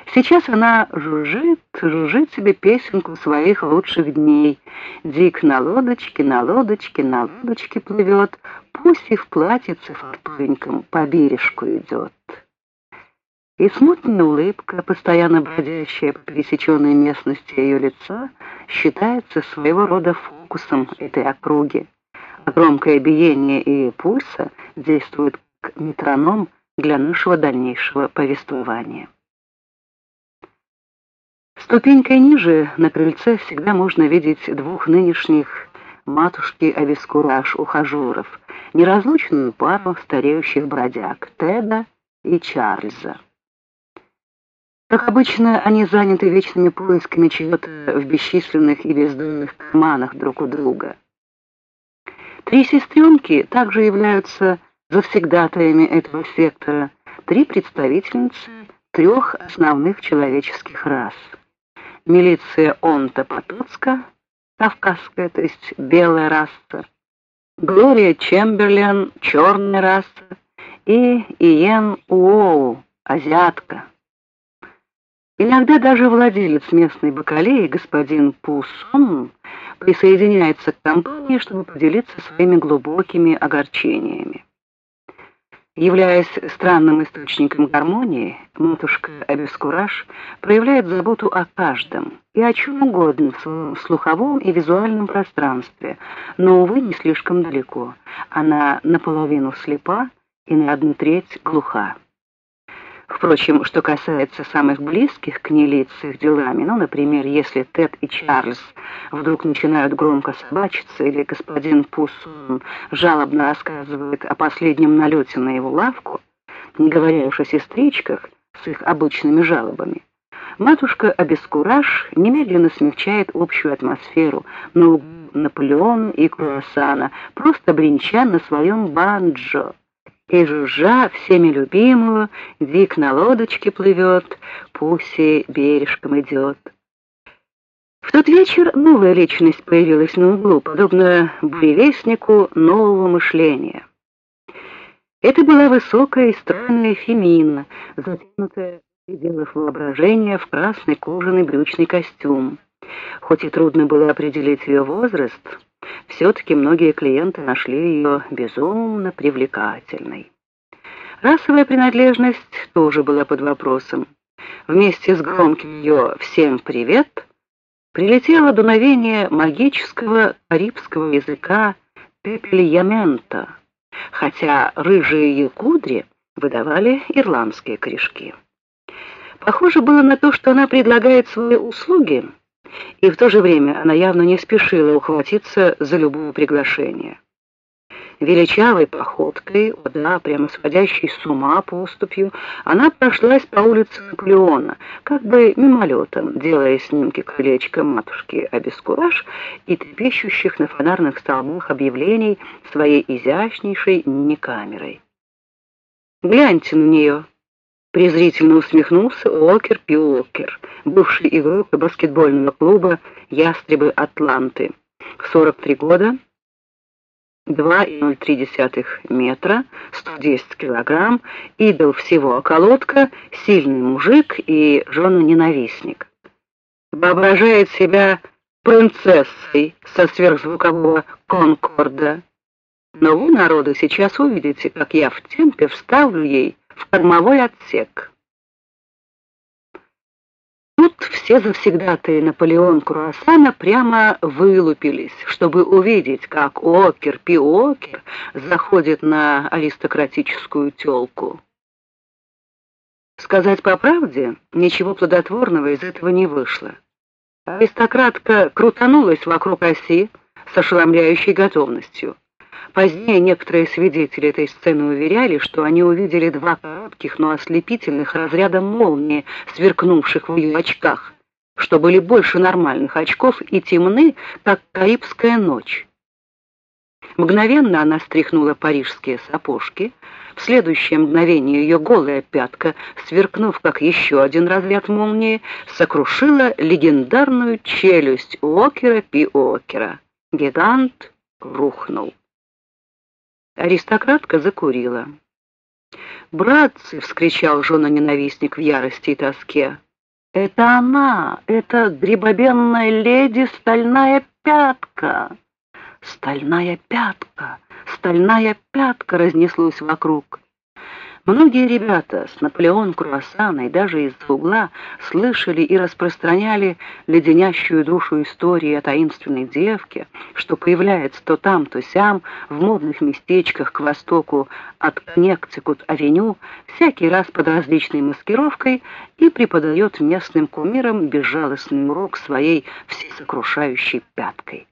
Сейчас она жужжит себе песенку своих лучших дней. Дик на лодочке, на лодочке, на лодочке плывет, пусть и в платьице фартовеньком по бережку идет. И смутная улыбка, постоянно бродящая по пересеченной местности ее лица, считается своего рода фокусом этой округи. А громкое биение ее пульса действует как метроном для нашего дальнейшего повествования. Ступенькой ниже на крыльце всегда можно видеть двух нынешних матушки-обескураж-ухажеров, неразлучную пару стареющих бродяг Теда и Чарльза. Как обычно, они заняты вечными поисками чего-то в бесчисленных и бездонных карманах друг у друга. Три сестренки также являются завсегдатаями этого сектора, три представительницы трех основных человеческих рас. Милиция Онто-Потоцка, кавказская, то есть белая раса, Глория Чемберлен, черная раса, и Иен Уоу, азиатка. Иногда даже владелец местной бакалеи, господин Пусон, присоединяется к компании, чтобы поделиться своими глубокими огорчениями. Являясь странным источником гармонии, матушка Обескураж проявляет заботу о каждом и о чем угодно в своем слуховом и визуальном пространстве, но, увы, не слишком далеко. Она наполовину слепа и на 1/3 глуха. Впрочем, что касается самых близких к ней лиц с их делами, например, если Тед и Чарльз вдруг начинают громко собачиться, или господин Пуссон жалобно рассказывает о последнем налете на его лавку, не говоря уж о сестричках с их обычными жалобами, матушка Обескураж немедленно смягчает общую атмосферу на углу Наполеона и Круассана, просто бренча на своем банджо. И жужжа всеми любимую, Дик на лодочке плывет, Пусси бережком идет. В тот вечер новая личность появилась на углу, подобно буревестнику нового мышления. Это была высокая и стройная Фемина, затянутая в пределах воображения в красный кожаный брючный костюм. Хоть и трудно было определить ее возраст, все-таки многие клиенты нашли ее безумно привлекательной. Расовая принадлежность тоже была под вопросом. Вместе с громким ее «всем привет» прилетело дуновение магического карибского языка пепельямента, хотя рыжие ее кудри выдавали ирландские корешки. Похоже было на то, что она предлагает свои услуги, и в то же время она явно не спешила ухватиться за любое приглашение. Величавой походкой, прямо сводящей с ума поступью, она прошлась по улице Наполеона, как бы мимолетом, делая снимки крылечка матушки Обескураж и трепещущих на фонарных столбах объявлений своей изящнейшей мини-камерой. «Гляньте на нее!» — презрительно усмехнулся Уокер Пиуокер, бывший игрок баскетбольного клуба «Ястребы Атланты». 43 года, 2,03 метра, 110 килограмм, идол всего околотка, сильный мужик и жена-ненавистник. Воображает себя принцессой со сверхзвукового Конкорда. Но вы, народу, сейчас увидите, как я в темпе вставлю ей в кормовой отсек. Тут все завсегдатые Наполеон Круассана прямо вылупились, чтобы увидеть, как Уокер Пиуокер заходит на аристократическую тёлку. Сказать по правде, ничего плодотворного из этого не вышло. Аристократка крутанулась вокруг оси с ошеломляющей готовностью. Позднее некоторые свидетели этой сцены уверяли, что они увидели два коротких, но ослепительных разряда молнии, сверкнувших в ее очках, что были больше нормальных очков и темны, как карибская ночь. Мгновенно она стряхнула парижские сапожки, в следующее мгновение ее голая пятка, сверкнув как еще один разряд молнии, сокрушила легендарную челюсть Уокера Пиуокера. Гигант рухнул. Аристократка закурила. «Братцы!» — вскричал жена-ненавистник в ярости и тоске. Это она, это грибобенная леди Стальная Пятка. Стальная Пятка, Стальная Пятка разнеслось вокруг. Многие ребята с Наполеон Круассана и даже из-за угла слышали и распространяли леденящую душу истории о таинственной девке, что появляется то там, то сям, в модных местечках к востоку от Коннектикут-авеню, всякий раз под различной маскировкой и преподает местным кумирам безжалостный урок своей всесокрушающей пяткой.